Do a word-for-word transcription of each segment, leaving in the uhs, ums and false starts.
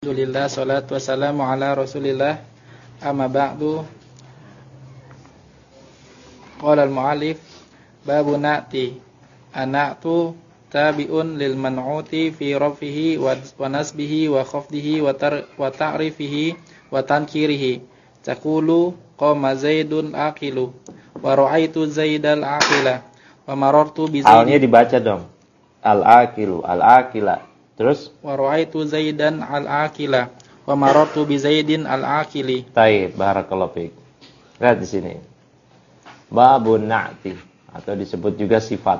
Alhamdulillah, salatu wassalamu ala rasulillah. Amma ba'du. Qala al-mu'allif babu na'ti. An-na'tu tabi'un lil man'uti fi rafihi wa nasbihi wa khafdihi wa ta'rifihi wa tankirihi. Taqulu qama Zaidun aqilu wa ra'aitu Zaidal aqila wa marartu bi Zaidin. Alnya dibaca dong. Al-aqilu, al-aqila. Terus wa ra'aitu Zaidan al-aqila wa marartu bi Zaidin al-aqili. Taib, barakallahu fiik. Lihat di sini. Babun na'ti atau disebut juga sifat.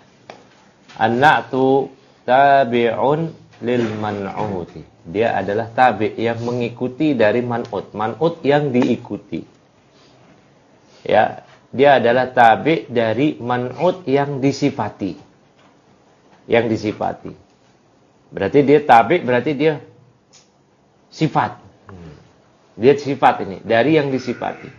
An-na'tu tabi'un lil man'uti. Dia adalah tabi' yang mengikuti dari man'ut. Man'ut yang diikuti. Ya, dia adalah tabi' dari man'ut yang disifati. Yang disifati. Berarti dia tabi', berarti dia sifat. Dia sifat ini, dari yang disifati.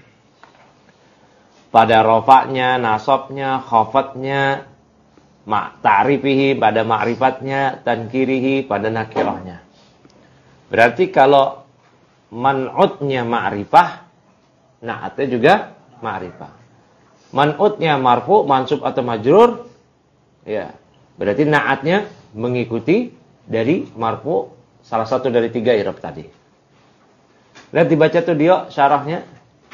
Pada rofaknya, nasabnya, khafatnya, ta'rifihi, pada ma'rifatnya, tankirihi, pada nakirahnya. Berarti kalau man'utnya ma'rifah, na'atnya juga ma'rifah. Man'utnya marfu, mansub atau majrur, ya, berarti na'atnya mengikuti dari marfu, salah satu dari tiga i'rab tadi. Lihat dibaca tuh dia syarahnya.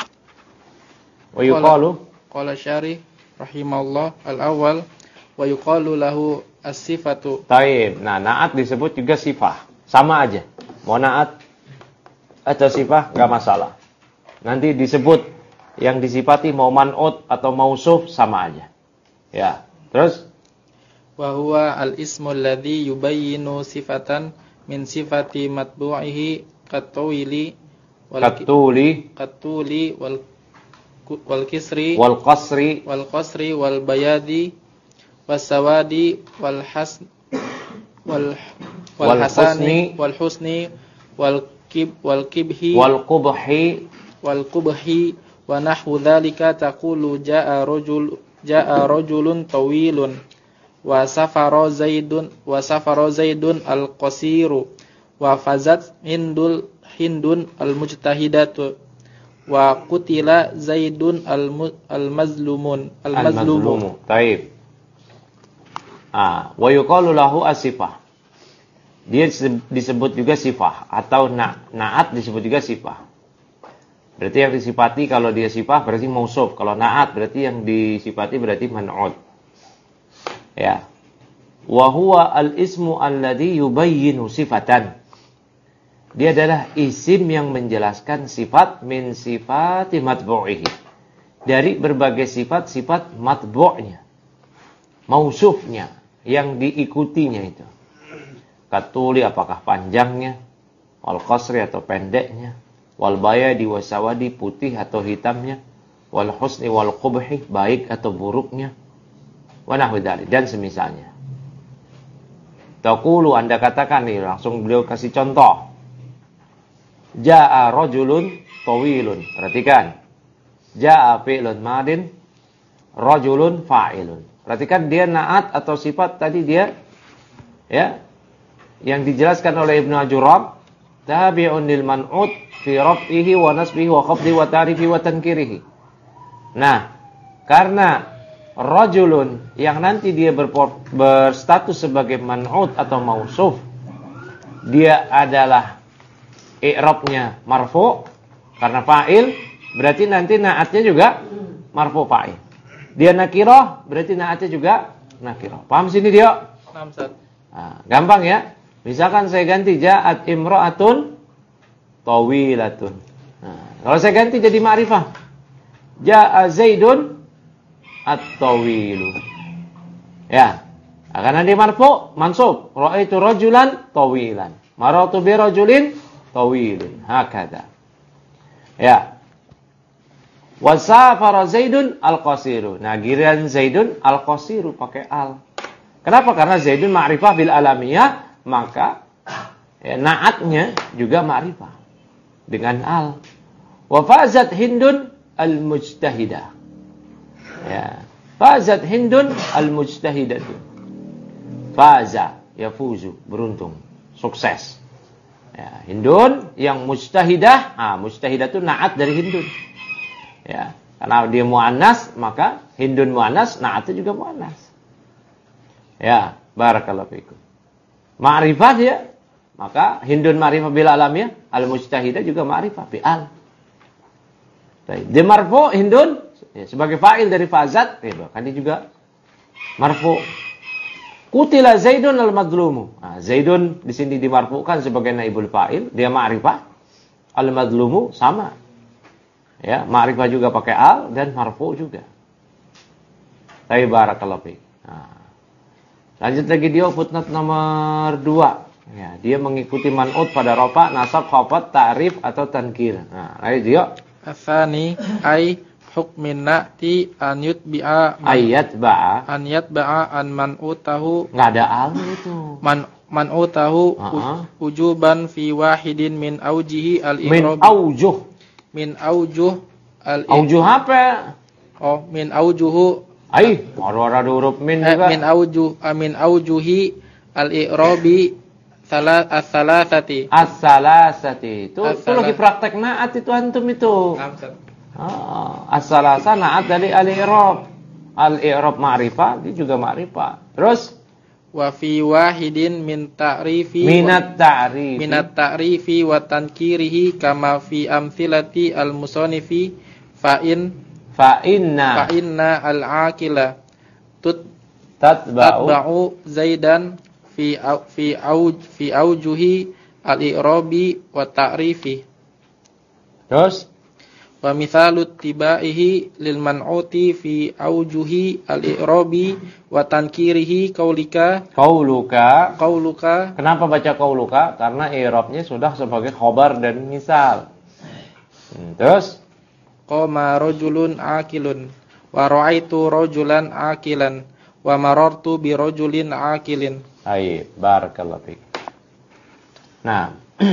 Wa yuqalu qala syarih rahimallah al-awwal wa yuqalu lahu as-sifatu. Taib. Nah, na'at disebut juga sifah. Sama aja. Mau na'at atau sifah enggak masalah. Nanti disebut yang disifati mau man'ut atau mausuf sama aja. Ya. Terus wa huwa al-ismu alladhi yubayyinu sifatan min sifati matbu'ihi katuli wal katuli katuli wal wal kisri wal qasri wal qasri wal bayadi was sawadi wal has wal wal hasani wal husni wal kib wal kibhi wal qubhi wal qubhi wa nahwu dhalika taqulu jaa rajul jaa rajulun tawilun wa safara Zaidun wa safara Zaidun al-qasiru wa fazat hindul hindun al-mujtahidatu wa qutila Zaidun al-mazlumun al-mazlumu. Taib. Ah, wa yuqalu lahu as-sifah. Dia disebut juga sifah atau na naat disebut juga sifah. Berarti yang disifati kalau dia sifah berarti mausuf, kalau naat berarti yang disifati berarti man'ut. Ya. Wa huwa al-ismu alladhi yubayyinu sifatan. Dia adalah isim yang menjelaskan sifat min sifati matbu'ihi. Dari berbagai sifat-sifat matbu'nya. Mausufnya, yang diikutinya itu. Katuli apakah panjangnya, wal qasri atau pendeknya, wal bayadi wasawadi putih atau hitamnya, wal husni wal qubhi baik atau buruknya. Wa nahwu dzalik dan semisalnya. Taqulu Anda katakan nih, langsung beliau kasih contoh. Jaa rajulun tawilun. Perhatikan. Jaa fi'lun madin, rajulun fa'ilun. Perhatikan dia naat atau sifat tadi dia ya yang dijelaskan oleh Ibnu Ajurrab, tabi'un lil man'ut fi raf'ihi wa nasbihi wa khafdihi wa ta'rifihi wa tankirihi. Nah, karena rajulun yang nanti dia berpor, berstatus sebagai man'ut atau mausuf, dia adalah i'rabnya marfu karena fa'il, berarti nanti na'atnya juga marfu fa'il. Dia nakirah, berarti na'atnya juga nakirah. Paham sini dia? Paham, Ustaz. Nah, gampang ya. Misalkan saya ganti ja'at imra'atun tawilatun. Nah, kalau saya ganti jadi ma'rifah. Ja'a Zaidun at-tawilu. Ya. Karena dia marfu, mansub. Ra'aitu rajulan tawilan. Maratu bi rajulin tawilin. Hakada. Ya. Wa safara Zaidun al-qasiru. Nah, giliran Zaidun al-qasiru pakai al. Kenapa? Karena Zaidun ma'rifah bil alamiyah, maka ya, na'atnya juga ma'rifah dengan al. Wa fazat Hindun al-mujtahidah. Ya. Fazat Hindun al-mujtahidatu. Faza, yafuzu, beruntung, sukses. Ya, Hindun yang mujtahidah, ah mujtahidah itu naat dari Hindun. Ya, karena dia muannas, maka Hindun muannas, naatnya juga muannas. Ya, barakallahu fikum. Ma'rifah dia, maka Hindun ma'rifah bil alamiyah, al-mujtahidah juga ma'rifah bi al. Baik, dia marfu Hindun ya, sebagai fa'il dari fazat, ya, kan dia juga marfu. Qutila Zaidun al-madlumu. Nah, Zaidun di sini dimarfukan sebagai naibul fa'il, dia ma'rifah. Al-madlumu sama. Ya, ma'rifah juga pakai al dan marfu juga. Baik, barakallahu fiik. Nah, lanjut lagi dia footnote nomor dua. Ya, dia mengikuti man'ut pada rafa, nasab, khafad, ta'rif atau tankir. Nah, lanjut dia. Atsani ai hukmin na'ti an yutbi'a Ayat ba'a. an yatba'a an man'utahu. Enggak ada al itu. Man man'utahu uh-huh. ujuban fi wahidin min aujihi al-i'rab. Min aujuh. Min aujuh al-i'rab. Aujuh apa? Oh, min aujuhu. Ai, ada huruf min eh, juga. Min aujuh min aujuhi al-i'rabi salah as-salasati. As-salasati. Itu As-salas. itu lagi praktek naat itu antum itu. Ah, as-salasa naat dari al-i'rab. Al-i'rab ma'rifah, dia juga ma'rifah. Terus wa fi wahidin min ta'rifi minat ta'rifi minat ta'rifi wa tankirihi kama fi amthilati al-musanifi fa in fa inna fa inna al-aqila tut tatba'u tatba'u zaidan fi au, fi auj fi aujuhi al-i'rabi wa ta'rifi. Terus Wa mithalu tibaihi lil man'uti fi aujuhi al-i'rabi wa tankirihi qaulika qauluka. qauluka. Kenapa baca qauluka? Karena i'rabnya sudah sebagai khobar dan misal. Hmm, terus Qama rajulun aqilun wa ra'aitu rajulan aqilan wa marartu bi rajulin aqilin. Baik, barakallahu fiik. Nah,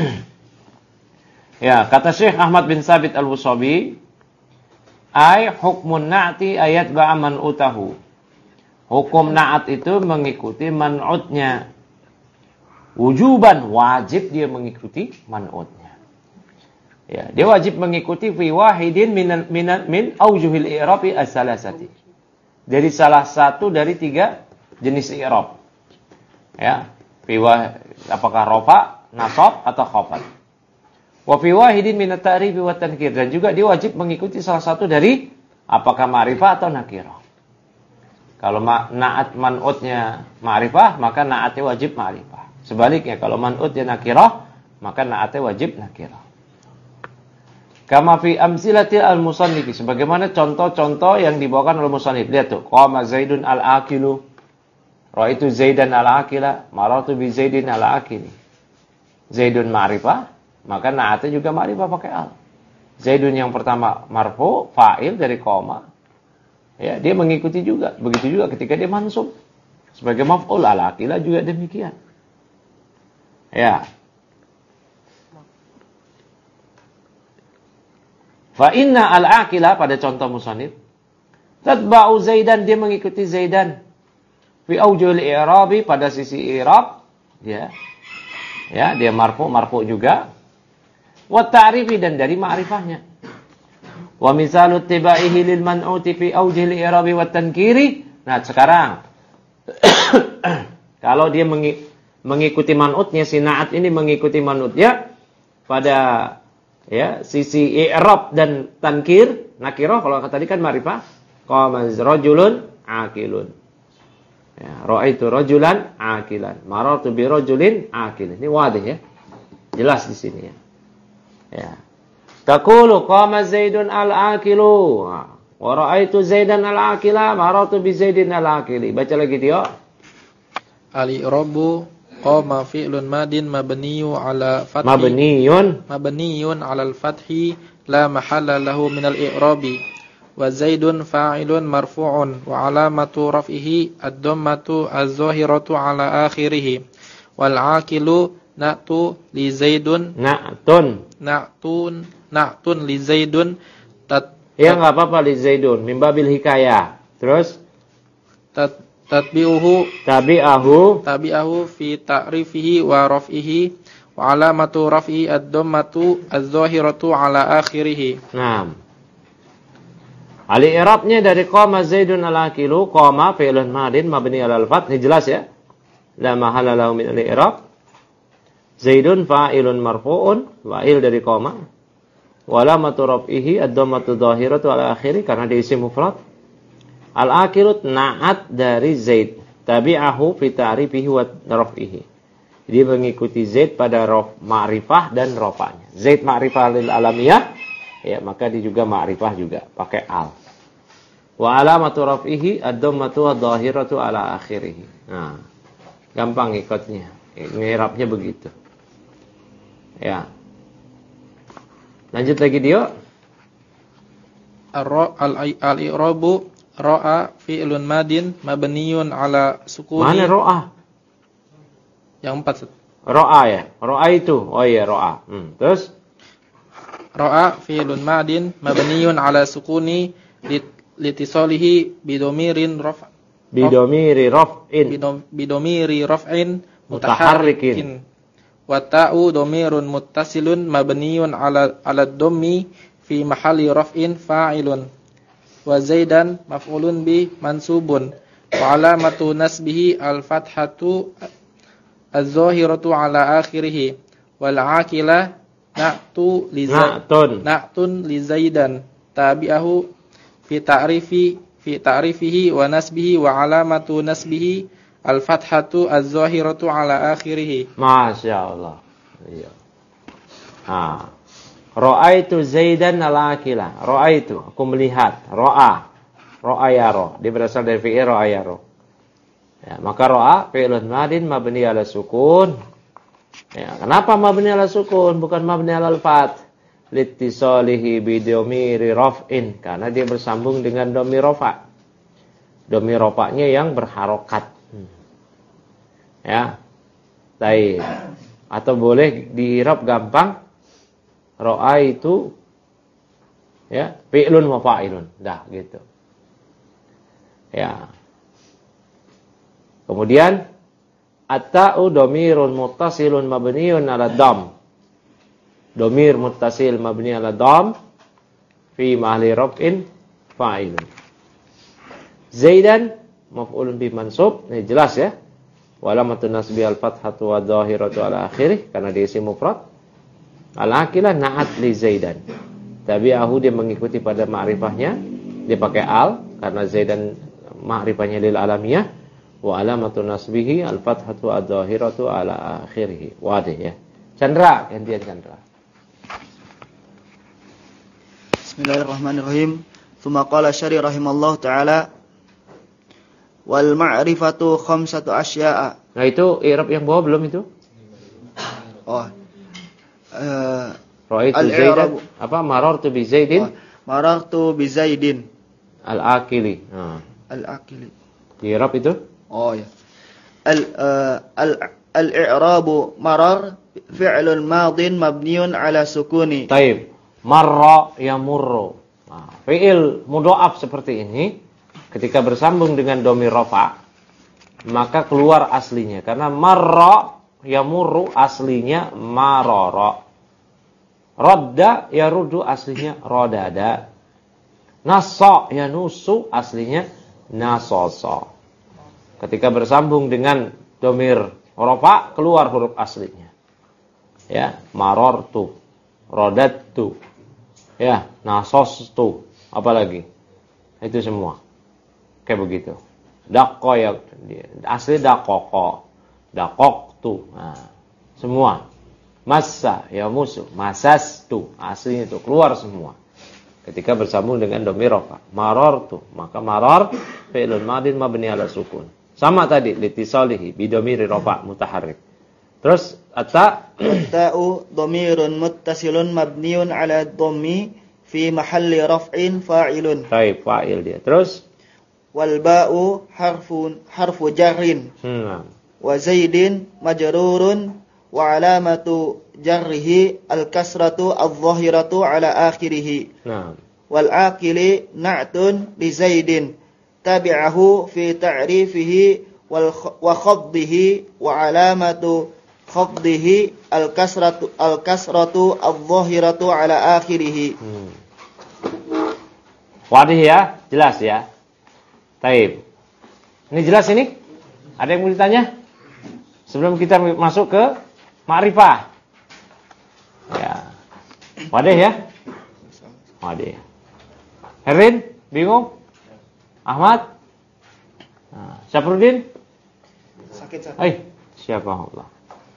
ya, kata Syekh Ahmad bin Sabit Al-Wusabi, ay hukmun na'ti ayat ba'a man'utahu. Hukum na'at itu mengikuti man'utnya. Wujuban, wajib dia mengikuti man'utnya. Ya, dia wajib mengikuti fi wahidin min min min aujuhil i'rabi as-salasati. Dari salah satu dari tiga jenis i'rab. Ya, fi wah, apakah rafa, nasab atau khafad. Wa fi wahidin min at-ta'rif wa tankir, dan juga dia wajib mengikuti salah satu dari apakah ma'rifah atau nakirah. Kalau ma- na'at man'utnya ma'rifah, maka na'atnya wajib ma'rifah. Sebaliknya kalau man'utnya nakirah, maka na'atnya wajib nakirah. Kama fi amsilatil al-musannifi, sebagaimana contoh-contoh yang dibawakan oleh musannif. Lihat tuh, qama Zaidun al-aqilu, ra'aitu Zaidan al-aqila, marartu bi Zaidin al-aqili. Zaidun ma'rifah, maka na'atnya juga ma'rifah pakai al. Zaidun yang pertama marfu, fa'il dari qama. Ya, dia mengikuti juga. Begitu juga ketika dia mansub sebagai maf'ul, al-aqila juga demikian. Ya. Fa inna al-aqila, pada contoh musannif, tatba'u Zaidan, dia mengikuti Zaidan. Fi aujul i'rabi, pada sisi i'rab, ya. Ya, dia marfu, marfu juga. Wa ta'rifi, dan dari ma'rifahnya. Wa misalu tibaihi lil man'uti fi aujil i'rabi wa tankiri. Nah, sekarang kalau dia mengikuti man'utnya, si na'at ini mengikuti man'utnya pada ya sisi i'rab dan tankir, nakirah kalau tadi kan ma'rifah, qama rajulun aqilun, ya, ra'aitu rajulan aqilan, marartu bi rajulin aqilin. Ini wadih ya, jelas di sini ya. Ya, taqulu qama Zaidun al-aqilu wa ra'aitu Zaidan al-aqila, marartu bi Zaidin al-aqili. Baca lagi dia. Al-i'rabu qama fi'lun madin mabniyu ala fathi mabniyun mabniyun ala al-fathi la mahalla lahu min al-i'rabi wa Zaidun fa'ilun marfu'un wa alamatu raf'ihi ad-dhammatu az-zahiratu ala akhirih wal 'aqilu na'tu li Zaidun na'tun na'tun na'tun li Zaidun tat ya enggak apa-apa li Zaidun min babil hikayah. Terus tat tatbi'uhu tabi'ahu tabi'ahu fi ta'rifihi wa raf'ihi wa alamatu raf'i ad-dhammatu az-zahiratu ala akhirih. Naam. Al-i'rabnya dari qama Zaidun al-akilu, qama fi'lun madin mabni 'alal fath, ini jelas ya. La mahalla lahu min al-i'rab. Zaidun fa'ilun marfu'un, fa'il dari qama. Wa alamatu raf'ihi ad-dhammatu zahiratu ala akhirih, karena dia isim mufrad. Al-akilu na'at dari Zaid, tabi'ahu fi ta'rifihi wa raf'ihi. Dia mengikuti Zaid pada rof, ma'rifah dan rofanya. Zaid ma'rifah lil alamiyah, ya maka dia juga ma'rifah juga, pakai al. Wa alamatu raf'ihi ad-dhammatu adh-dhahiratu ala akhirih. Nah, gampang ikutnya. I'rabnya begitu. Ya. Lanjut lagi dia. Al-i'rabu ra'a fi'lun madin mabniyun ala sukuni. Mana ra'a? Yang empat. Ra'a ya. Ra'a itu. Oh iya, ra'a. Hmm. Terus ra'a fi'lun madin mabniyun ala sukuni litisalihi bidomirin raf bidomiri raf'in bidomiri raf'in mutaharrikin. Wa ta'u domirun muttasilun mabniyun ala ala dhammi fi mahalli raf'in fa'ilun. Wa Zaidan maf'ulun bi mansubun wa alamatu nasbihi al-fathatu az-zahiratu ala akhirih wal aqila na'tu li na'tun na'tun li Zaidan tabi'ahu fi ta'rifi fi ta'rifihi wa nasbihi wa alamatu nasbihi al-fathatu az-zahiratu ala akhirih. Masyaallah. Iya. Ah. Ra'aitu Zaidan al-akila. Ra'aitu, aku melihat. Ra'a. Ra'a yara. Dia berasal dari fi'il ra'a yara. Ya, maka ra'a fi'lun madin mabni 'ala sukun. Ya, kenapa mabni 'ala sukun bukan mabni 'alal fath? Litisalihi bidomiri raf'in, karena dia bersambung dengan dhamir rafa'. Dhamir rafa'nya yang berharokat. Hmm. Ya. Baik. Atau boleh di-i'rab gampang. Ra'a itu ya, fi'lun wa fa'ilun. Dah gitu. Ya. Kemudian at-ta'u dhamirun muttasilun mabniun 'ala dham. Dhamir muttasil mabni 'ala dham fi mahalli raf'in fa'ilun. Zaidan maf'ulun bi mansub, ini jelas ya. Wa alamatun nasbi al-fathatu wa dhahiratu 'ala akhirih, karena dia isim mufrad. Al-aqilah na'at li Zaidan. Tabi'ahu, dia mengikuti pada ma'rifahnya, dia pakai al karena Zaidan ma'rifahnya lil alamiyah. Wa alamatun nasbihi al-fathatu adh-dhahiratu ala akhirih. Wadih ya. Chandra, gantian Chandra. Bismillahirrahmanirrahim. Tsumma qala syari rahimallahu taala wal ma'rifatu khamsatu asya'a. Nah itu i'rab yang bawah belum itu? Oh. Uh, Ra'aitu Zaidan apa marartu bi Zaidin? Oh, marartu bi Zaidin al-akili. Nah. Al-akili. I'rab itu? Oh ya. Al uh, al al-i'rabu marar fi'lun madin mabniun ala sukuni. Taib. Marra yamurru. Nah, fi'il mudha'af seperti ini ketika bersambung dengan dhamir rafa, maka keluar aslinya, karena marra yamurru aslinya marara. Radda yarudu aslinya radada. Nassa yanusu aslinya nasasa. Ketika bersambung dengan dhamir rafa, keluar huruf aslinya. Ya, marartu, radadtu. Ya, nasastu, apalagi? Itu semua. Kayak begitu. Daqqa ya, asli daqqa. Daqaqtu. Nah, semua. Massa ya musuh, masastu, aslinya itu keluar semua. Ketika bersambung dengan dhamir rafa. Marartu, maka marar fi'lun madin mabni 'ala sukun. Sama tadi litisalihi bi dhamiri rafa mutaharrik. Terus at-ta ta'u dhamirun muttasilun mabniun 'ala dhammi fi mahalli raf'in fa'ilun. Baik, fa'il dia. Terus wal ba'u harfun harfu jarrin. Hmm. Wa Zaidin majrurun wa alamatu jarrihi al-kasratu adh-dhahiratu 'ala akhirih. Nah. Wal aqili na'tun li Zaidin tabi'ahu fi ta'rifihi wal wa khaddihi wa alamatu khafdihi al-kasratu al-kasratu adh-dhahiratu ala akhirih. Hmm. Wadih ya, jelas ya. Taib. Ini jelas ini? Ada yang mau ditanya? Sebelum kita masuk ke ma'rifah. Ya. Wadih ya? Wadih. Herin, bingung? Ahmad? Nah, Syafruddin? Sakit-sakit. Hai, siapa Allah?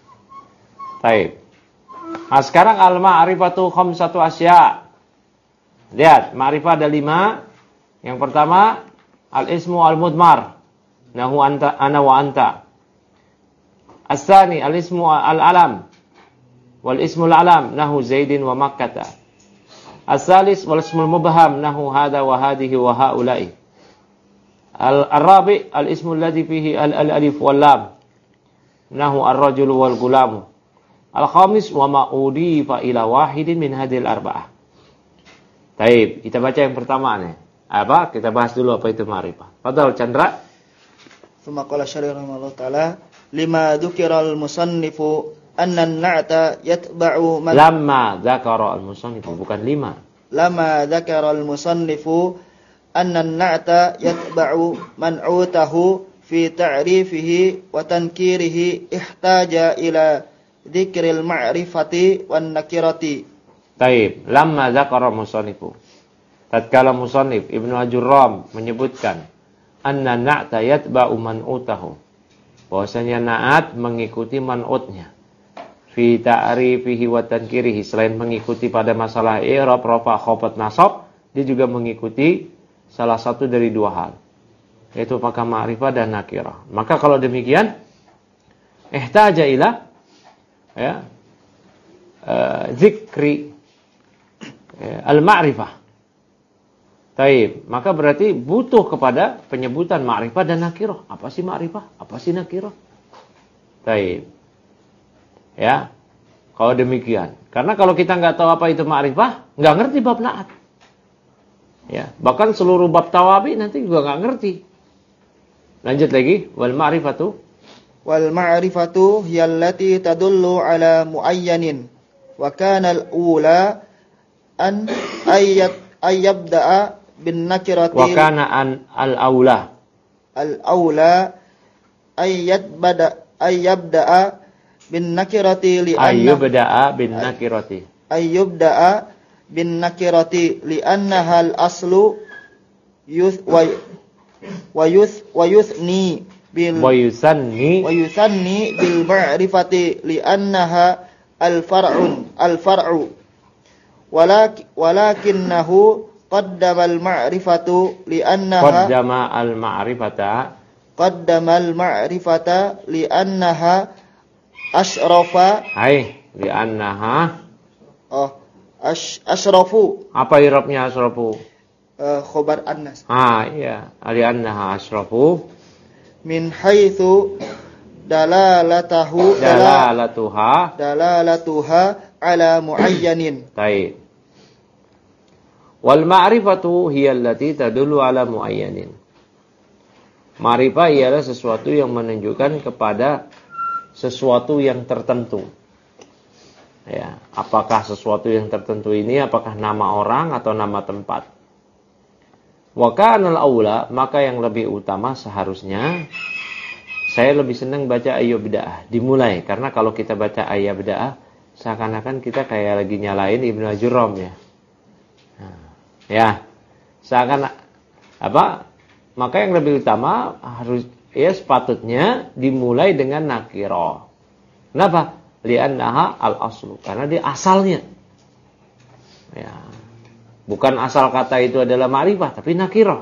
Taib. Nah, sekarang al-ma'rifatu khamsatu asya'. Lihat, ma'rifah ada lima. Yang pertama, al-ismu al-mudmar. Nahu anta, ana wa anta. As-sani, al-ismu al-alam. Wal-ismu al-alam. Nahu Zaidin wa Makkata. As-salis, wal-ismu al-mubham. Nahu hada wa hadihi wa haulai. Al-rabi, al-ismu alladhi fihi al-alif wal-lam. Nahu ar-rajulu wal-gulamu. Al-khamis, wa ma'udifa ila wahidin min hadil arba'ah. Taib, kita baca yang pertama nih. Apa? Kita bahas dulu apa itu ma'rifah. Fadhal Chandra. Tsumma qala syarih rahimahullah taala, lima dzukira al-musannifu anna an-na'ta yatba'u man Lamma dzakara al-musannifu, bukan lima. Lama dzakara al-musannifu anna an-na'ta yatba'u man'utahu fi ta'rifihi wa tankirihi ihtaja ila dzikril ma'rifati wan nakirati. Taib, lamma dzakara musannifu. Tatkala musannif Ibnu Ajurram menyebutkan anna na'ta yatba'u man'utahu. Bahwasanya na'at mengikuti man'utnya. Fi ta'rifihi wa tankirihi, selain mengikuti pada masalah i'rab, rafa, khafat, nasab, dia juga mengikuti salah satu dari dua hal. Yaitu apakah ma'rifah dan nakirah. Maka kalau demikian ihtaja ila ya uh, zikri al-ma'rifah. Taib. Maka berarti butuh kepada penyebutan ma'rifah dan nakirah. Apa sih ma'rifah? Apa sih nakirah? Taib. Ya. Kalau demikian. Karena kalau kita nggak tahu apa itu ma'rifah, nggak ngerti bab na'at. Ya. Bahkan seluruh bab tawabi nanti juga nggak ngerti. Lanjut lagi. Wal ma'rifatu. Wal ma'rifatu hiyallati tadullu ala muayyanin. Wa kana al-ula an ayat ayyabda'a bin nakirati wa kana an al-aula al-aula ayyad bada ayyabda'a bin nakirati li anna ayyubda'a bin nakirati ayyubda'a bin nakirati li annaha al-aslu yuth wa wa yuth wa yuthni bil wa yusanni wa yusanni bil ma'rifati li annaha al-far'un al-far'u Walak, walakinnahu qaddama al-ma'rifatu li'annaha qaddama al-ma'rifata qaddama al-ma'rifata li'annaha asyrafa hai li'annaha oh ash, asyrafu apa irabnya asyrafu uh, khobar annas ah iya li'annaha asyrafu min haitsu dalalatahu dalalatuha dalalatuha ala muayyanin. Baik. Wal ma'rifatu hiya allati tadullu ala muayyanin. Ma'rifah ialah sesuatu yang menunjukkan kepada sesuatu yang tertentu. Ya, apakah sesuatu yang tertentu ini apakah nama orang atau nama tempat? Wa kana al-aula, maka yang lebih utama seharusnya saya lebih senang baca ayyubda'ah, dimulai, karena kalau kita baca ayyubda'ah seakan-akan kita kayak lagi nyalain Ibnu Ajurram ya. Nah, ya. Seakan apa? Maka yang lebih utama harus ya sepatutnya dimulai dengan nakirah. Kenapa? Li'annaha al-aslu, karena dia asalnya. Ya. Bukan asal kata itu adalah ma'rifah, tapi nakirah.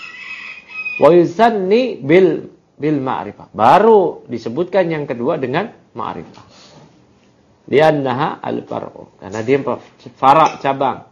Wa yusanni bil bil ma'rifah. Baru disebutkan yang kedua dengan ma'rifah. Liannaha al-far'u, karena dia fara' cabang.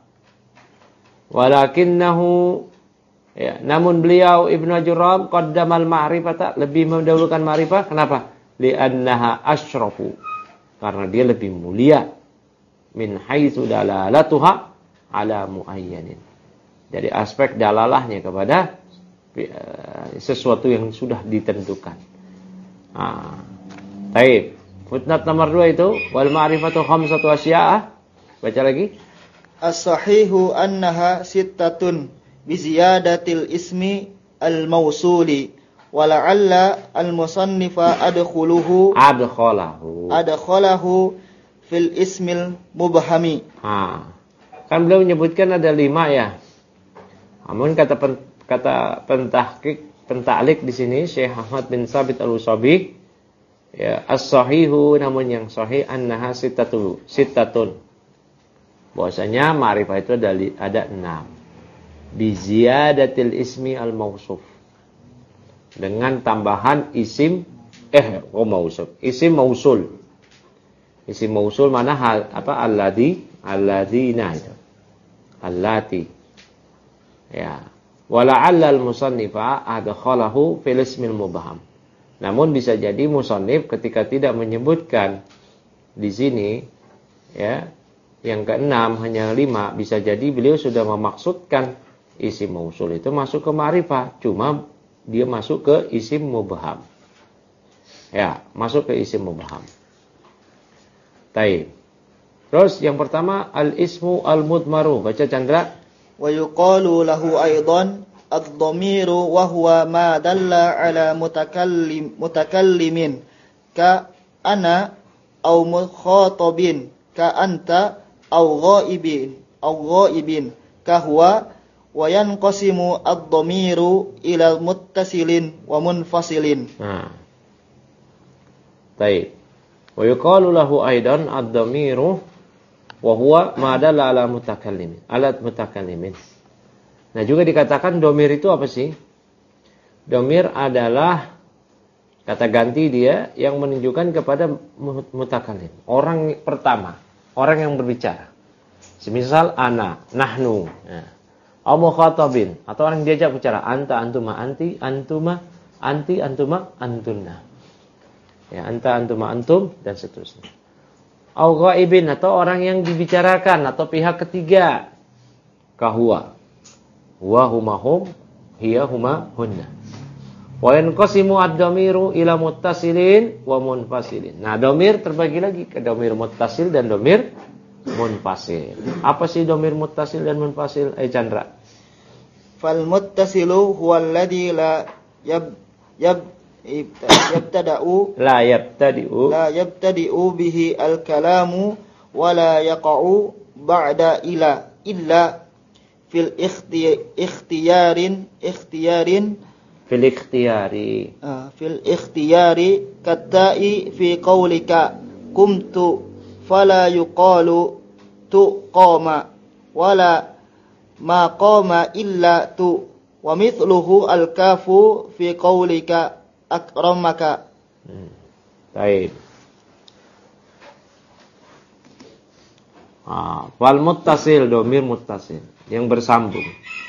Walakinnahu ya, namun beliau Ibnu Ajurram qaddamal ma'rifata, lebih mendahulukan ma'rifah. Kenapa? Liannaha asyrafu, karena dia lebih mulia. Min haitsu dalalatuha ala muayyanin, dari aspek dalalahnya kepada uh, sesuatu yang sudah ditentukan. Ah, baik. Footnote nomor dua itu wal ma'rifatu khamsatu asya'a. Baca lagi. As-sahihu annaha sittatun bi ziyadatil ismi al-mausuli wa la'alla al-musannifa adkhuluhu adkhalahu adkhalahu fil ismil mubhami. Ha. Kan beliau menyebutkan ada lima ya. Namun kata pen, kata pentahqiq pentaklik di sini Syekh Ahmad bin Sabit Al-Usabi ya as-sahihu, namun yang sahih annaha sittatu sittatun. Bahwasanya ma'rifah itu ada ada enam. Bi ziyadatil ismi al-mausuf. Dengan tambahan isim eh oh mausuf. Isim mausul. Isim mausul mana hal apa alladhi alladhina itu. Allati. Ya. Wala'alla al-musannifa adkhalahu fil ismil mubham. Namun bisa jadi musannif ketika tidak menyebutkan di sini ya yang keenam hanya lima, bisa jadi beliau sudah memaksudkan isim mausul itu masuk ke ma'rifah, cuma dia masuk ke isim mubham. Ya, masuk ke isim mubham. Taib. Terus yang pertama al-ismu al-mudmaru. Baca Chandra. Wa yuqalu lahu aidan ad-dhamiru wa huwa ma dalla ala mutakallim mutakallimin ka ana au mukhatabin ka anta au ghaibin au ghaibin ka huwa wa yanqasimu ad-dhamiru ila muttasilin wa munfasilin. Nah. Baik. Wa yuqalu lahu aidan ad-dhamiru wa huwa ma dalla ala mutakallimin, alat mutakallimin. Nah, juga dikatakan domir itu apa sih? Domir adalah kata ganti dia yang menunjukkan kepada mutakallim, orang pertama, orang yang berbicara. Semisal ana, nahnu, ya. Au mukhatabin, atau orang yang diajak bicara, anta, antuma, anti, antuma, anti, antuma, antunna. Ya, anta, antuma, antum dan seterusnya. Au ghaibin, atau orang yang dibicarakan atau pihak ketiga. Kahwa. Wa huma hum, hiya huma hunna. Wa yanqasimu ad-dhamiru ila muttasilin wa munfasilin. Nah, dhamir terbagi lagi ke dhamir muttasil dan dhamir munfasil. Apa sih dhamir muttasil dan munfasil? Eh Chandra. Fal muttasilu huwa alladhi la yab yab yabtada'u la yabtadi'u la yabtadi'u bihi al-kalamu wa la yaqa'u ba'da ila illa fil ikhtiyarin ikhtiyarin fil ikhtiyari uh, fil ikhtiyari katai fi qaulika kumtu fala yuqalu tu qama wala ma qama illa tu wa mithluhu al kafu fi qaulika akramaka. hmm. Baik. Ah, wal muttasil dhamir muttasil yang bersambung.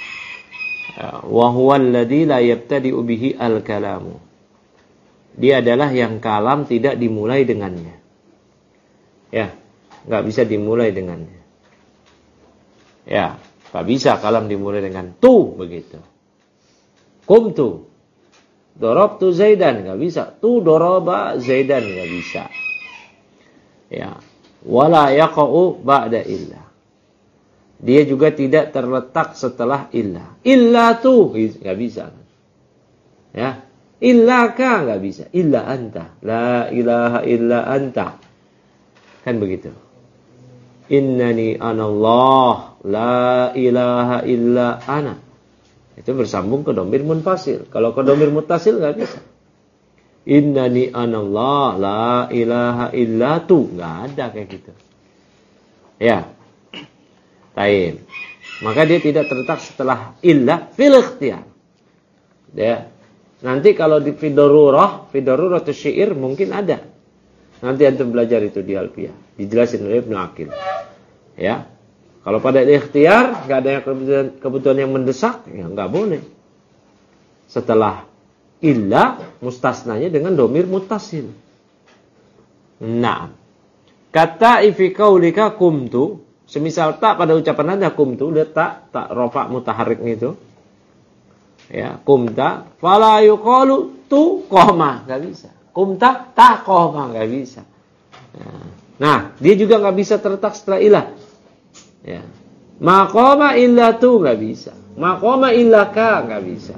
Wa huwa alladhi la yabtadi'u bihi al-kalamu. Dia adalah yang kalam tidak dimulai dengannya. Ya, enggak bisa dimulai dengannya. Ya, enggak bisa kalam dimulai dengan tu begitu. Qumtu. Darabtu Zaidan, enggak bisa. Tu daraba Zaidan, enggak bisa. Ya, wala yaqa'u ba'da illa. Dia juga tidak terletak setelah illa. Illa tu enggak bisa. Ya. Illa ka enggak bisa. Illa anta. La ilaha illa anta. Kan begitu. Innani anallah. La ilaha illa ana. Itu bersambung ke dhamir munfasil. Kalau ke dhamir muttasil enggak bisa. Innani anallah. La ilaha illa tu. Enggak ada kayak gitu. Ya. Taib. Maka dia tidak terletak setelah illa fil ikhtiyar. Ya. Nanti kalau di fidarurah, fidarurah tu syair mungkin ada. Nanti antum belajar itu di Alfiyah. Dijelasin oleh Ibnu Aqil. Ya. Kalau pada ikhtiyar enggak ada yang kebutuhan, kebutuhan yang mendesak, ya enggak boleh. Setelah illa mustasnanya dengan dhamir muttasil. Nah. Kata fi qaulika kumtu. Semisal tak pada ucapan Anda kumtu, lihat tak, tak rofa mutaharrik itu. Ya, kumta, fala yuqalu tu qoma, enggak bisa. Kumta ta qoma, enggak bisa. Nah, dia juga nggak bisa terletak setelah ilah. Ya. Maqama illatu nggak bisa. Maqama illaka nggak bisa.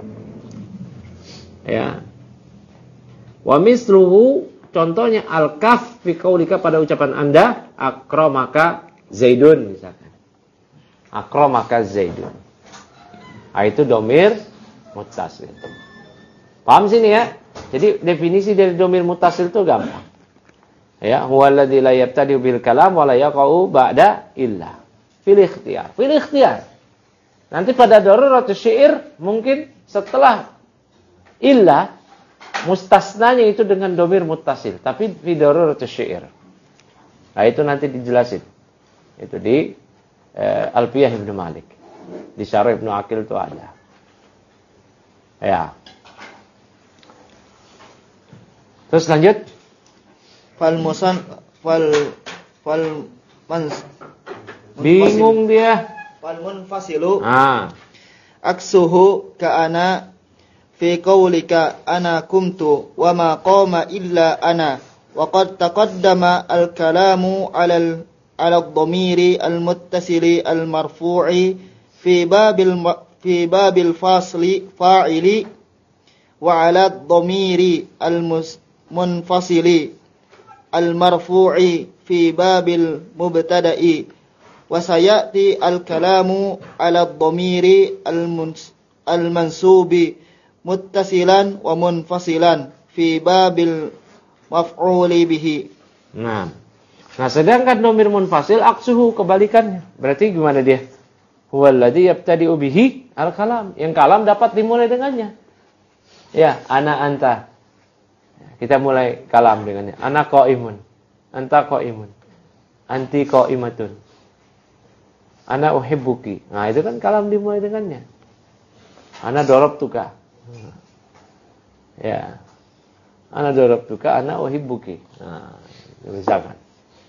Ya. Wa misluhu, contohnya al-kaf fi qaulika pada ucapan Anda, akramaka Zaidun misalkan. Akramaka Zaidun. Ah, itu domir muttasil. Paham sini ya? Jadi definisi dari domir muttasil itu gampang. Ya, huwallazi la yabtadi'u bil kalam wa la yaqa'u ba'da illa. Fil ikhtiyar. Fil ikhtiyar. Nanti pada daruratus syair mungkin setelah illa mustasnanya itu dengan domir muttasil, tapi fi daruratus syair. Nah, itu nanti dijelasin. Itu di eh, Alfiyah Ibnu Malik. Di Syarah Ibnu Aqil itu ada. Ya. Terus lanjut. Fal musan fal fal man Bingung dia. Fal munfasilu. Ah. Aksuhu ka'ana fi qaulika ana kumtu wa ma qama illa ana wa qad taqaddama al-kalamu 'ala al-'ala ad-dhamiri al-muttasili al-marfu'i fi babil fi babil fasli fa'ili wa 'ala ad-dhamiri al-munfasili al-marfu'i fi babil mubtada'i wa sayati al-kalamu 'ala ad-dhamiri al-mansubi muttasilan wa munfasilan fi babil maf'uli bihi. Nah. Nah, sedangkan domir munfasil aksuhu kebalikannya. Berarti gimana dia? Huwallazi yabtadi'u bihi al-kalam. Yang kalam dapat dimulai dengannya. Ya, ana anta. Kita mulai kalam dengannya. Ana qaimun. Anta qaimun. Anti qaimatun. Ana uhibbuki. Nah, itu kan kalam dimulai dengannya. Ana darabtuka. Ya. Ana darabtuka, ana uhibbuki. Nah, misalkan.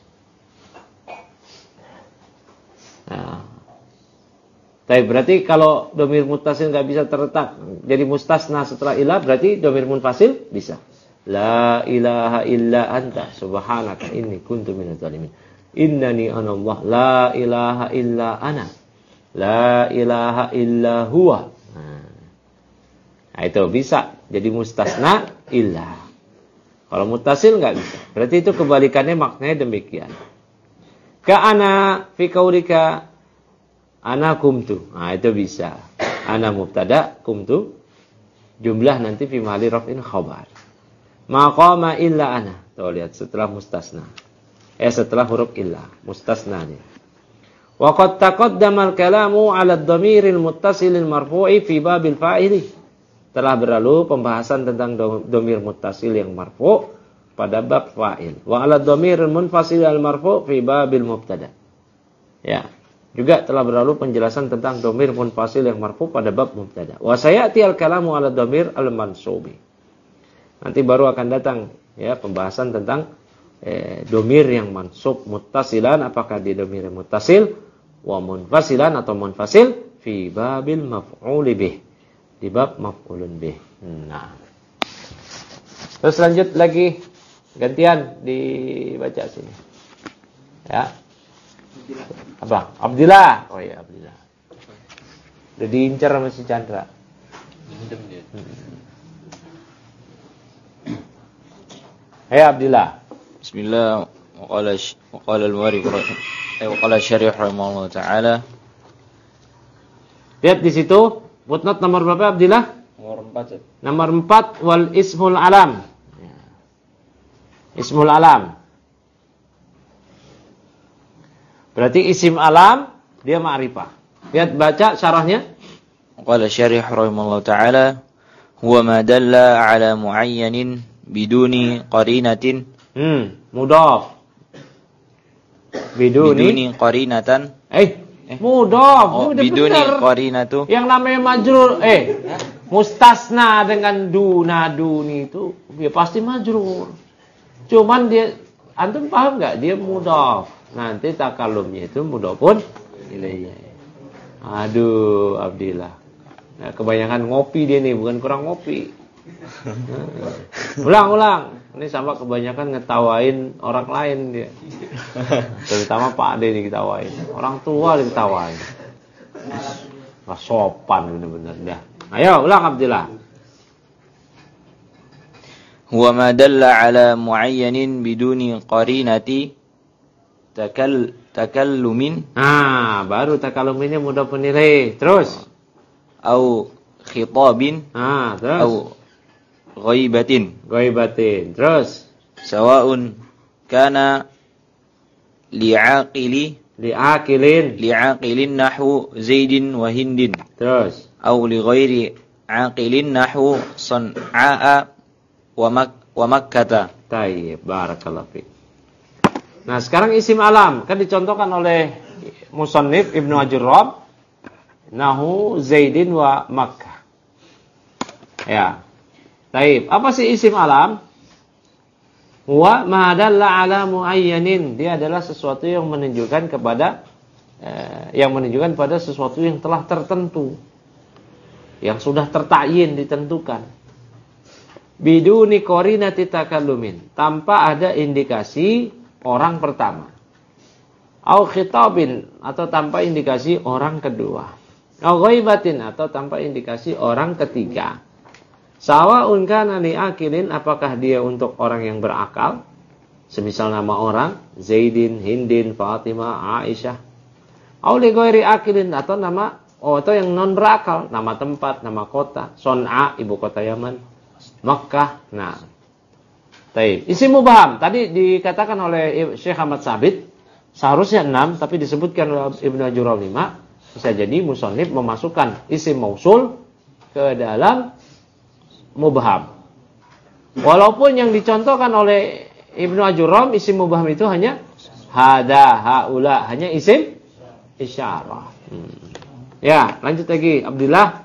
Nah. Tapi berarti kalau domir muttasil nggak bisa terletak jadi mustasna setelah ilah, berarti domir munfasil bisa. La ilaha illa anta subhanaka inni kuntu minadz zalimin. Innani anallah la ilaha illa ana. La ilaha illa huwa. Nah, itu bisa jadi mustasna ilah. Kalau muttasil nggak bisa. Berarti itu kebalikannya maknanya demikian. Ka'ana fi qaulika ana kumtu. Nah, itu bisa. Ana mubtada, kumtu jumlah nanti fi mahalli raf'in khabar. Maqama illa ana. Tuh lihat setelah mustasna. Eh setelah huruf illa, mustasnanya. Wa qad taqaddama al-kalamu 'ala ad-dhamiril muttasilil marfu'i fi babil fa'ili. Telah berlalu pembahasan tentang dhamir muttasil yang marfu' pada bab fa'il. Wa 'ala ad-dhamiril munfasil al-marfu' fi babil mubtada. Ya. Juga telah berlalu penjelasan tentang dhamir munfasil yang marfu' pada bab mubtada. Wa sayati al-kalamu 'ala ad-dhamir al-mansubi. Nanti baru akan datang ya pembahasan tentang eh, domir yang mansub muttasilan, apakah di domir muttasil wa munfasilan atau munfasil fi babil maf'uli bih, di bab maf'ulun bih. Nah. Terus lanjut lagi, gantian dibaca sini. Ya. Apa? Abdillah. Oh iya, Abdillah. Udah diincar sama si Chandra. Mendem dia. Hmm. Hai Abdillah. Bismillah. Wa qala wa qala al-warith wa qala syarih rahimahullah taala. Lihat di situ footnote nomor berapa Abdillah? Nomor empat. Ya. Nomor empat wal ismul alam. Ismul alam. Berarti isim alam dia ma'rifah. Lihat baca syarahnya. Qala syarih rahimahullah taala, huwa ma dalla ala muayyanin biduni qarinatin. Hmm, mudhaf. Biduni, biduni qarinatan. Eh, mudhaf. Oh, biduni qarinatu. Yang namanya majrur, eh, mustasna dengan duna duni itu ya pasti majrur. Cuman dia, antum paham nggak? Dia mudhaf. Nanti takalumnya itu mudhafun ilaih. Aduh, Abdillah. Nah, kebanyakan ngopi dia nih, bukan kurang ngopi. Ulang, ulang. Ini sama kebanyakan ngetawain orang lain dia. Terutama Pak Ade diketawain. Orang tua diketawain. Nggak sopan bener-bener dah. Ayo, ulang Abdillah. Huwa ma dalla ala muayyanin biduni qarinati takal takallumin. Nah, baru takalluminnya mudah penilai. Terus. Au khitabin. Nah, terus. Au ghaibatin. Ghaibatin. Terus. Sawa'un kana li'aqili li'aqilin li'aqilin nahwu Zaidin wa Hindin. Terus. Au li ghairi aqilin nahwu San'a wa mak wa Makkah. Tayyib, barakallahu fiik. Nah, sekarang isim alam kan dicontohkan oleh musannif Ibnu Ajurrab nahu Zaidin wa Makkah. Ya. Tayyib, apa sih isim alam? Wa ma dalla ala muayyanin, dia adalah sesuatu yang menunjukkan kepada eh, yang menunjukkan pada sesuatu yang telah tertentu, yang sudah tertakyin ditentukan. Biduni qarinati takallumin, tanpa ada indikasi orang pertama. Au khitabin, atau tanpa indikasi orang kedua. Au ghaibatin, atau tanpa indikasi orang ketiga. Sawa'un kana li'aqilin, apakah dia untuk orang yang berakal? Semisal nama orang Zaidin, Hindin, Fatimah, Aisyah. Au li ghairi aqilin, atau nama oh, atau yang non berakal, nama tempat, nama kota, Son'a, ibu kota Yaman, Makkah. Nah, taib. Isim mubham tadi dikatakan oleh Syekh Ahmad Sabit seharusnya enam, tapi disebutkan oleh Ibnu Ajurrab lima. Bisa jadi musannif memasukkan isim mausul ke dalam mubham. Walaupun yang dicontohkan oleh Ibnu Ajurrab isim mubham itu hanya hada, haula, hanya isim isyarah. Hmm. Ya, lanjut lagi Abdullah.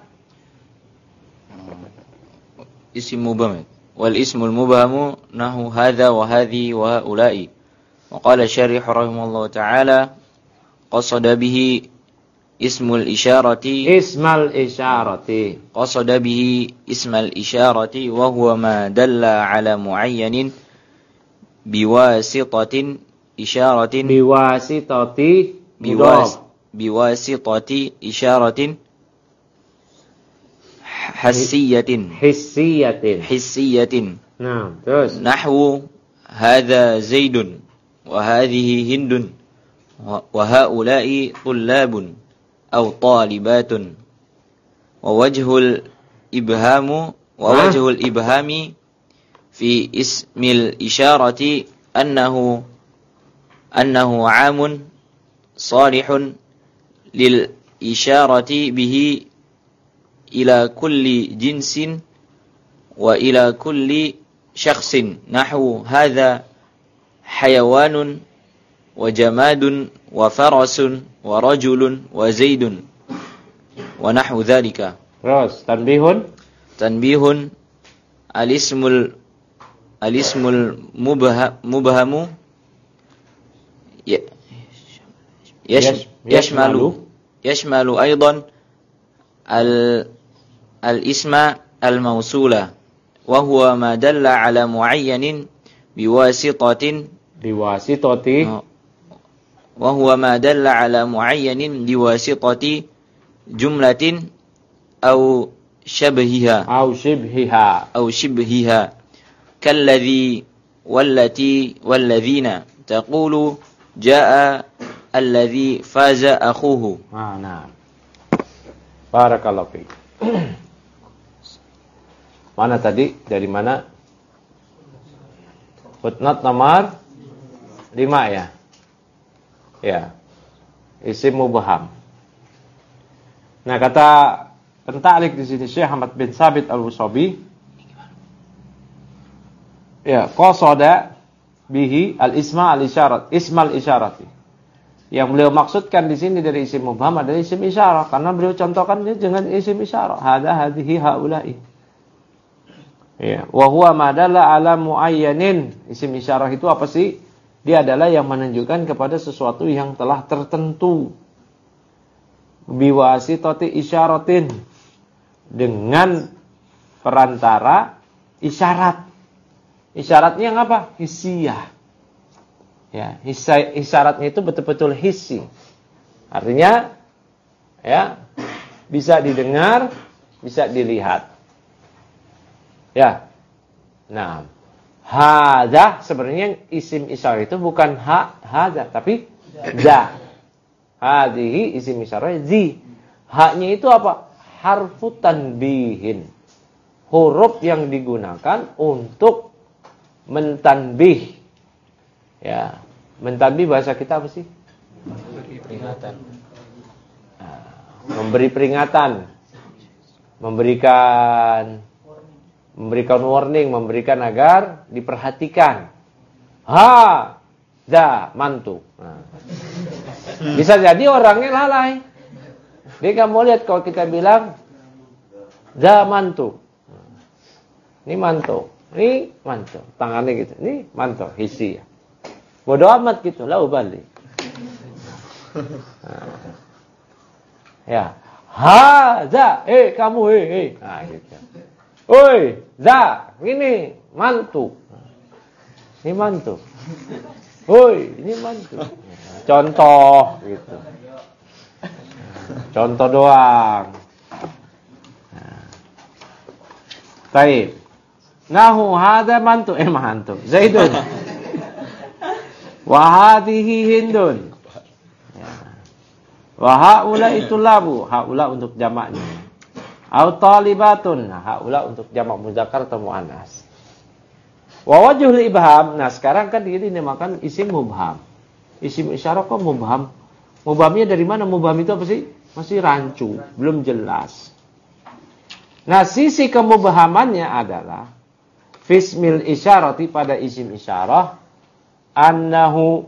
Isim mubham. Wal ismul mubhamu nahu hadza wa hadhi wa haula'i. Wa qala syarih rahimahullah ta'ala qasada bihi ismul isyarati ismal isyarati qasada bihi ismal isyarati wa huwa ma dalla ala muayyanin biwasitatin isyaratin biwasitati biwas biwasitati isyaratin hassiyatin hissiyatin hissiyatin. Nah, terus nahwu hadza Zaidun wa hadhihi Hindun wa haula'i tullabun aw talibatun. Wa wajhul ibhamu wa wajhul ibhami fi ismil isyarati annahu annahu 'amun salihun lil isyarati bihi ila kulli jinsin wa ila kulli syakhsin. Nahwu hadza hayawanun wa jamadun wa farasun wa rajulun wa zaidun wa nahwu dzalika. Terus tanbihun tanbihun al-ismul al-ismul mubha, mubhamu ya, yash, yashmalu yashmalu aidan al al-isma al-mausula wa huwa ma dalla ala muayyanin biwasitatin biwasitati wa huwa ma dalla ala muayyanin biwasitati jumlatin aw shabhiha aw shibhiha aw shibhiha kalladhi wallati walladhina taqulu jaa alladhi faza akhuhu. Ah, nah. Barakallahu fiik. Mana tadi? Dari mana? Footnote nomor lima ya. Ya. Isim mubham. Nah, kata pentalik di sini Syekh Ahmad bin Sabit Al-Wasabi, ya, qasada bihi al-isma al-isyarat, ismal isyarati. Yang beliau maksudkan di sini dari isim mubham adalah isim isyarah, karena beliau contohkannya dengan isim isyarah. Hada, hadhihi, haula'i. Ya, wa huwa ma dalla ala muayyanin. Isim isyarah itu apa sih? Dia adalah yang menunjukkan kepada sesuatu yang telah tertentu. Biwasitati isyaratin, dengan perantara isyarat. Isyaratnya yang apa? Hissiyah. Ya, isyaratnya itu betul-betul hissi. Artinya ya, bisa didengar, bisa dilihat. Ya. Nah, hadza sebenarnya isim isyarat itu bukan ha hadza tapi za. Hadhihi isim isyarat zi. Haknya itu apa? Harfu tanbihin. Huruf yang digunakan untuk mentanbih. Ya, mentanbih bahasa kita apa sih? Memberi peringatan. Nah, memberi peringatan. Memberikan memberikan warning, memberikan agar diperhatikan. Ha, za, mantu. Nah. Bisa jadi orangnya lalai. Dia kamu lihat kalau kita bilang za mantu. Ini mantu, ini mantu, tangannya gitu. Ini mantu, hisi ya. Bodoh amat gitu, lau balik. Nah. Ya, ha, za, eh kamu, eh, eh. Nah, gitu. Oi, za, ini mantu. Ini mantu. Oi, ini mantu. Contoh gitu. Contoh doang. Baik. Nahu hadza mantu, eh mantu. Zaidun. Wa hadhihi Hindun. Ya. Wa haula itu labu, haula untuk jamaknya. Au talibatun, nah, haula untuk jamak muzakkar atau muannas. Wa wajhul ibham, nah sekarang kan ini dinamakan isim mubham. Isim isyarah kok mubham? Mubhamnya dari mana? Mubham itu apa sih? Masih rancu, belum jelas. Nah, sisi kemubhamannya adalah fismil isyarati pada isim isyarah annahu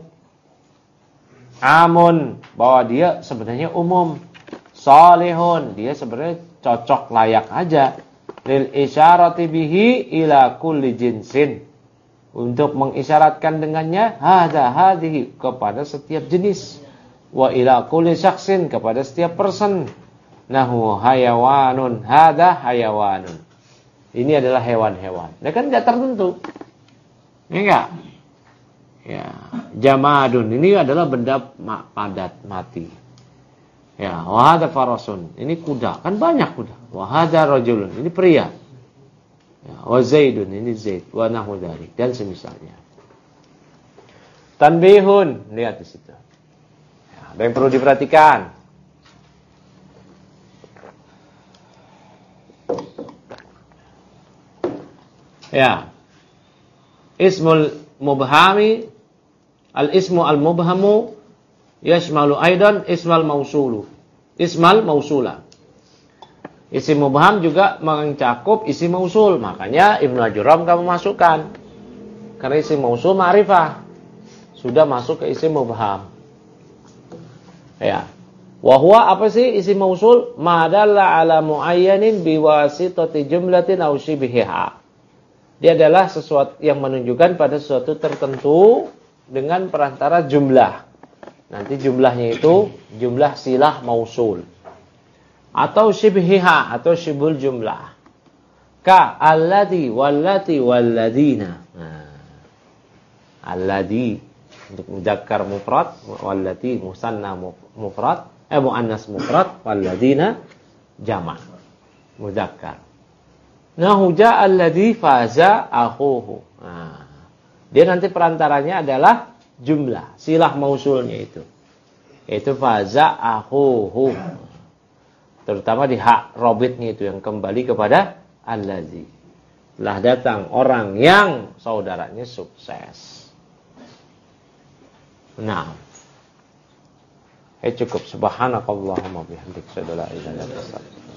amun, bahwa dia sebenarnya umum. Salihun, dia sebenarnya cocok layak aja lil isyarati bihi ila kulli jinsin, untuk mengisyaratkan dengannya hadza hadhihi kepada setiap jenis, wa ila kulli syakhsin kepada setiap person. Nahu hayawanun, hadza hayawanun, ini adalah hewan-hewan. Nah kan enggak tertentu. Ya enggak? Ya, jamadun, ini adalah benda padat mati. Ya, wa hadza farasun, ini kuda, kan banyak kuda. Wa hadza rajulun, ini pria. Ya, wa zaidun, ini zaid, wa nahu dzalik, dan semisalnya. Tanbihun, lihat di situ. Ya, ada yang perlu diperhatikan. Ya. Ismul mubhami, al-ismu al-mubhamu yashmalu aidan ismal mausulu. Ismal mausula. Isim mubham juga mencakup isim mausul. Makanya Ibnu Ajuram kamu masukkan. Karena isim mausul ma'rifah. Sudah masuk ke isim mubham. Ya. Wa huwa apa sih isim mausul? Ma dalla ala muayyanin biwasitati jumlatin aw shibhiha. Dia adalah sesuatu yang menunjukkan pada sesuatu tertentu dengan perantara jumlah. Nanti jumlahnya itu jumlah silah mausul. Atau shibhiha, atau shibul jumlah. Ka alladhi, wallati, walladina. Nah. Alladhi untuk mudzakkar mufrad, wallati musanna mufrad, eh muannas mufrad, walladina jama' mudzakkar. Nahu ja'a alladhi faza akhuhu. Nah. Dia nanti perantaranya adalah jumlah, silah mausulnya itu. Yaitu faza akhuhu. Terutama di hak robitnya itu yang kembali kepada allazi. Telah datang orang yang saudaranya sukses. Nah. Eh cukup. Subhanakallahumma bihamdika asyhadu an la ilaha illa anta astaghfiruka